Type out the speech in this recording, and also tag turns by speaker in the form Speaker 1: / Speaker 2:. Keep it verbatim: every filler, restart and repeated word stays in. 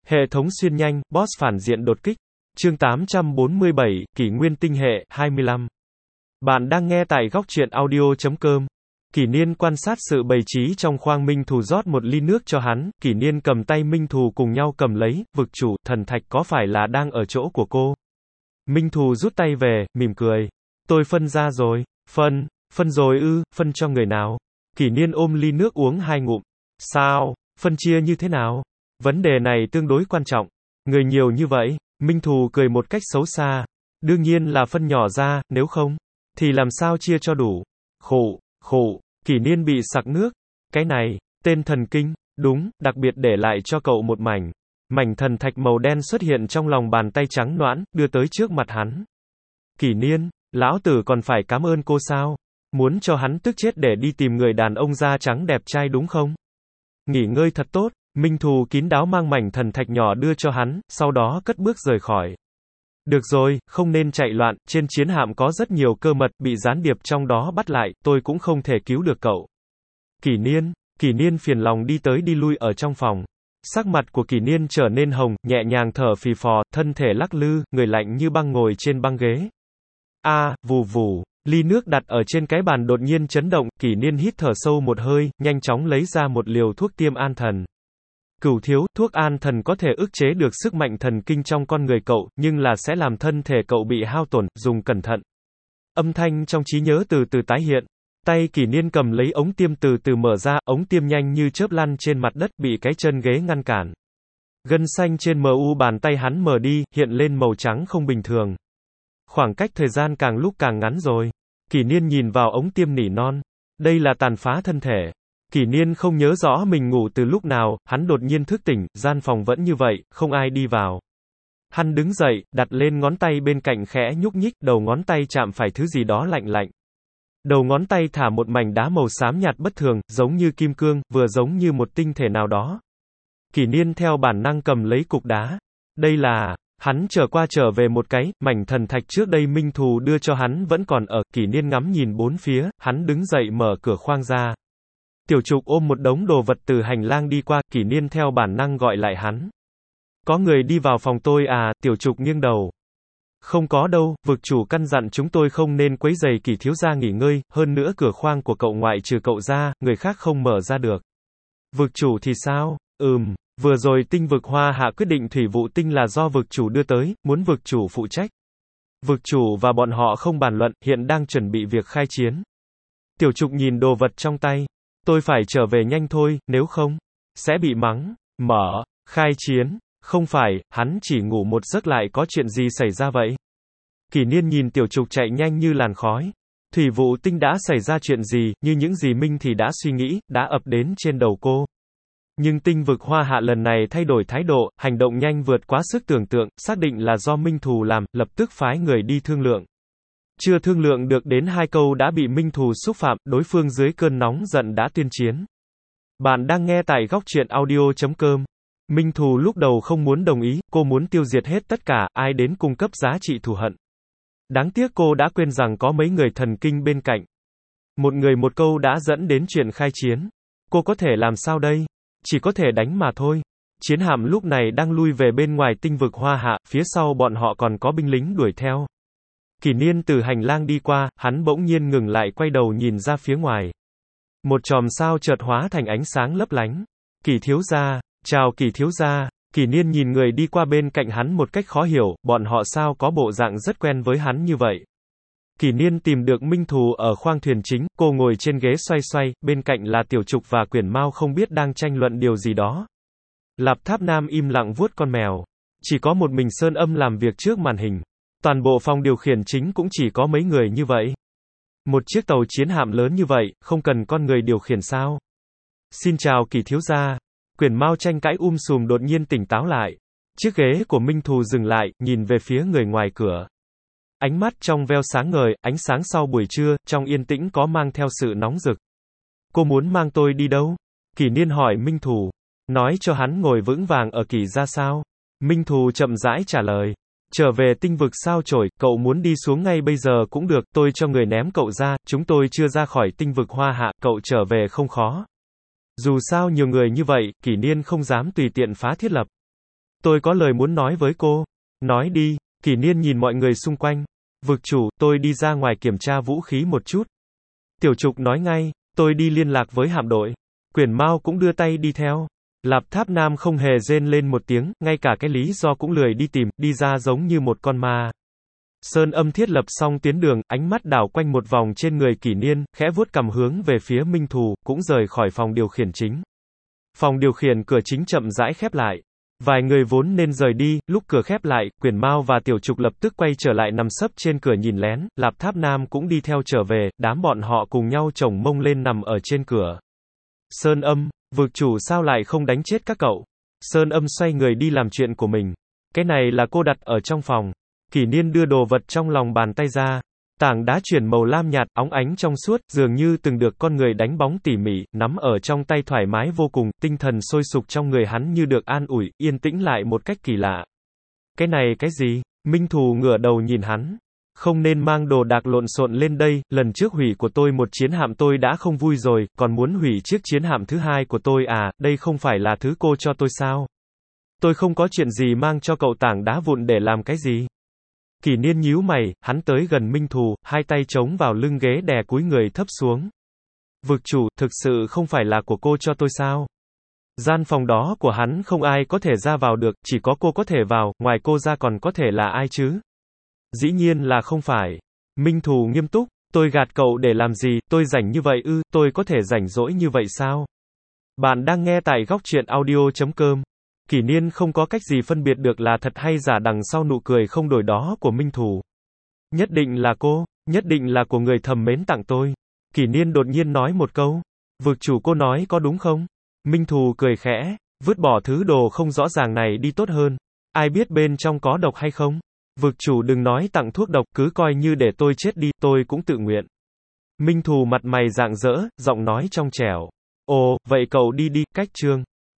Speaker 1: Hệ thống xuyên nhanh, boss phản diện đột kích. Chương tám trăm bốn mươi bảy, Kỷ nguyên tinh hệ, hai mươi lăm. Bạn đang nghe tại góc truyện audio chấm com. Kỷ Niên quan sát sự bày trí trong khoang. Minh Thù rót một ly nước cho hắn, Kỷ Niên cầm tay Minh Thù cùng nhau cầm lấy, vực chủ, thần thạch có phải là đang ở chỗ của cô? Minh Thù rút tay về, mỉm cười. Tôi phân ra rồi. Phân, phân rồi ư, phân cho người nào? Kỷ Niên ôm ly nước uống hai ngụm. Sao, phân chia như thế nào? Vấn đề này tương đối quan trọng. Người nhiều như vậy, Minh Thù cười một cách xấu xa. Đương nhiên là phân nhỏ ra, nếu không, thì làm sao chia cho đủ? Khổ, khổ, Kỷ Niên bị sặc nước. Cái này, tên thần kinh, đúng, đặc biệt để lại cho cậu một mảnh. Mảnh thần thạch màu đen xuất hiện trong lòng bàn tay trắng nõn, đưa tới trước mặt hắn. Kỷ Niên, lão tử còn phải cảm ơn cô sao? Muốn cho hắn tức chết để đi tìm người đàn ông da trắng đẹp trai đúng không? Nghỉ ngơi thật tốt. Minh Thù kín đáo mang mảnh thần thạch nhỏ đưa cho hắn, sau đó cất bước rời khỏi. Được rồi, không nên chạy loạn, trên chiến hạm có rất nhiều cơ mật, bị gián điệp trong đó bắt lại, tôi cũng không thể cứu được cậu. Kỷ Niên, Kỷ Niên phiền lòng đi tới đi lui ở trong phòng. Sắc mặt của Kỷ Niên trở nên hồng, nhẹ nhàng thở phì phò, thân thể lắc lư, người lạnh như băng ngồi trên băng ghế. A, vù vù. Ly nước đặt ở trên cái bàn đột nhiên chấn động, Kỷ Niên hít thở sâu một hơi, nhanh chóng lấy ra một liều thuốc tiêm an thần. Cửu thiếu, thuốc an thần có thể ức chế được sức mạnh thần kinh trong con người cậu, nhưng là sẽ làm thân thể cậu bị hao tổn, dùng cẩn thận. Âm thanh trong trí nhớ từ từ tái hiện. Tay Kỷ Niên cầm lấy ống tiêm từ từ mở ra, ống tiêm nhanh như chớp lăn trên mặt đất, bị cái chân ghế ngăn cản. Gân xanh trên mờ u bàn tay hắn mờ đi, hiện lên màu trắng không bình thường. Khoảng cách thời gian càng lúc càng ngắn rồi. Kỷ Niên nhìn vào ống tiêm nỉ non. Đây là tàn phá thân thể. Kỷ Niên không nhớ rõ mình ngủ từ lúc nào, hắn đột nhiên thức tỉnh, gian phòng vẫn như vậy, không ai đi vào. Hắn đứng dậy, đặt lên ngón tay bên cạnh khẽ nhúc nhích, đầu ngón tay chạm phải thứ gì đó lạnh lạnh. Đầu ngón tay thả một mảnh đá màu xám nhạt bất thường, giống như kim cương, vừa giống như một tinh thể nào đó. Kỷ Niên theo bản năng cầm lấy cục đá. Đây là... Hắn trở qua trở về một cái, mảnh thần thạch trước đây Minh Thù đưa cho hắn vẫn còn ở, Kỷ Niên ngắm nhìn bốn phía, hắn đứng dậy mở cửa khoang ra. Tiểu Trục ôm một đống đồ vật từ hành lang đi qua, Kỷ Niên theo bản năng gọi lại hắn. Có người đi vào phòng tôi à? Tiểu Trục nghiêng đầu. Không có đâu, vực chủ căn dặn chúng tôi không nên quấy rầy Kỷ thiếu gia nghỉ ngơi, hơn nữa cửa khoang của cậu ngoại trừ cậu ra, người khác không mở ra được. Vực chủ thì sao? Ừm. Vừa rồi tinh vực Hoa Hạ quyết định thủy vụ tinh là do vực chủ đưa tới, muốn vực chủ phụ trách. Vực chủ và bọn họ không bàn luận, hiện đang chuẩn bị việc khai chiến. Tiểu Trục nhìn đồ vật trong tay. Tôi phải trở về nhanh thôi, nếu không, sẽ bị mắng. Mở, khai chiến. Không phải, hắn chỉ ngủ một giấc lại có chuyện gì xảy ra vậy? Kỷ Niên nhìn Tiểu Trục chạy nhanh như làn khói. Thủy vụ tinh đã xảy ra chuyện gì, như những gì Minh thì đã suy nghĩ, đã ập đến trên đầu cô. Nhưng tinh vực Hoa Hạ lần này thay đổi thái độ, hành động nhanh vượt quá sức tưởng tượng, xác định là do Minh Thù làm, lập tức phái người đi thương lượng. Chưa thương lượng được đến hai câu đã bị Minh Thù xúc phạm, đối phương dưới cơn nóng giận đã tuyên chiến. Bạn đang nghe tại góc truyện audio chấm com. Minh Thù lúc đầu không muốn đồng ý, cô muốn tiêu diệt hết tất cả, ai đến cung cấp giá trị thù hận. Đáng tiếc cô đã quên rằng có mấy người thần kinh bên cạnh. Một người một câu đã dẫn đến chuyện khai chiến. Cô có thể làm sao đây? Chỉ có thể đánh mà thôi. Chiến hạm lúc này đang lui về bên ngoài tinh vực Hoa Hạ, phía sau bọn họ còn có binh lính đuổi theo. Kỷ Niên từ hành lang đi qua, hắn bỗng nhiên ngừng lại quay đầu nhìn ra phía ngoài. Một chòm sao chợt hóa thành ánh sáng lấp lánh. Kỷ thiếu gia, chào Kỷ thiếu gia. Kỷ Niên nhìn người đi qua bên cạnh hắn một cách khó hiểu, bọn họ sao có bộ dạng rất quen với hắn như vậy. Kỷ Niên tìm được Minh Thù ở khoang thuyền chính, cô ngồi trên ghế xoay xoay, bên cạnh là Tiểu Trục và Quyển Mao không biết đang tranh luận điều gì đó. Lạp Tháp Nam im lặng vuốt con mèo. Chỉ có một mình Sơn Âm làm việc trước màn hình. Toàn bộ phòng điều khiển chính cũng chỉ có mấy người như vậy. Một chiếc tàu chiến hạm lớn như vậy, không cần con người điều khiển sao? Xin chào Kỷ thiếu gia. Quyển Mao tranh cãi um sùm đột nhiên tỉnh táo lại. Chiếc ghế của Minh Thù dừng lại, nhìn về phía người ngoài cửa. Ánh mắt trong veo sáng ngời, ánh sáng sau buổi trưa, trong yên tĩnh có mang theo sự nóng rực. Cô muốn mang tôi đi đâu? Kỷ Niên hỏi Minh Thù. Nói cho hắn ngồi vững vàng ở Kỷ gia sao? Minh Thù chậm rãi trả lời. Trở về tinh vực sao chổi, cậu muốn đi xuống ngay bây giờ cũng được, tôi cho người ném cậu ra, chúng tôi chưa ra khỏi tinh vực Hoa Hạ, cậu trở về không khó. Dù sao nhiều người như vậy, Kỷ Niên không dám tùy tiện phá thiết lập. Tôi có lời muốn nói với cô. Nói đi. Kỷ Niên nhìn mọi người xung quanh. Vực chủ, tôi đi ra ngoài kiểm tra vũ khí một chút. Tiểu Trục nói ngay, tôi đi liên lạc với hạm đội. Quyển Mao cũng đưa tay đi theo. Lạp Tháp Nam không hề rên lên một tiếng, ngay cả cái lý do cũng lười đi tìm, đi ra giống như một con ma. Sơn Âm thiết lập xong tuyến đường, ánh mắt đảo quanh một vòng trên người Kỷ Niên, khẽ vuốt cằm hướng về phía Minh Thù, cũng rời khỏi phòng điều khiển chính. Phòng điều khiển cửa chính chậm rãi khép lại. Vài người vốn nên rời đi, lúc cửa khép lại, Quyển Mao và Tiểu Trục lập tức quay trở lại nằm sấp trên cửa nhìn lén, Lạp Tháp Nam cũng đi theo trở về, đám bọn họ cùng nhau chồng mông lên nằm ở trên cửa. Sơn Âm, vực chủ sao lại không đánh chết các cậu? Sơn Âm xoay người đi làm chuyện của mình. Cái này là cô đặt ở trong phòng. Kỷ Niên đưa đồ vật trong lòng bàn tay ra. Tảng đá chuyển màu lam nhạt, óng ánh trong suốt, dường như từng được con người đánh bóng tỉ mỉ, nắm ở trong tay thoải mái vô cùng, tinh thần sôi sục trong người hắn như được an ủi, yên tĩnh lại một cách kỳ lạ. Cái này cái gì? Minh Thù ngửa đầu nhìn hắn. Không nên mang đồ đạc lộn xộn lên đây, lần trước hủy của tôi một chiến hạm tôi đã không vui rồi, còn muốn hủy chiếc chiến hạm thứ hai của tôi à, đây không phải là thứ cô cho tôi sao? Tôi không có chuyện gì mang cho cậu tảng đá vụn để làm cái gì? Kỷ Niên nhíu mày, hắn tới gần Minh Thù, hai tay chống vào lưng ghế đè cúi người thấp xuống. Vực chủ, thực sự không phải là của cô cho tôi sao? Gian phòng đó của hắn không ai có thể ra vào được, chỉ có cô có thể vào, ngoài cô ra còn có thể là ai chứ? Dĩ nhiên là không phải. Minh Thù nghiêm túc, tôi gạt cậu để làm gì, tôi rảnh như vậy ư, tôi có thể rảnh rỗi như vậy sao? Bạn đang nghe tại góc truyện audio chấm com. Kỷ Niên không có cách gì phân biệt được là thật hay giả đằng sau nụ cười không đổi đó của Minh Thù. Nhất định là cô, nhất định là của người thầm mến tặng tôi. Kỷ Niên đột nhiên nói một câu. Vực chủ cô nói có đúng không? Minh Thù cười khẽ, vứt bỏ thứ đồ không rõ ràng này đi tốt hơn. Ai biết bên trong có độc hay không? Vực chủ đừng nói tặng thuốc độc, cứ coi như để tôi chết đi, tôi cũng tự nguyện. Minh Thù mặt mày rạng rỡ, giọng nói trong trẻo. Ồ, vậy cậu đi đi, cách chương.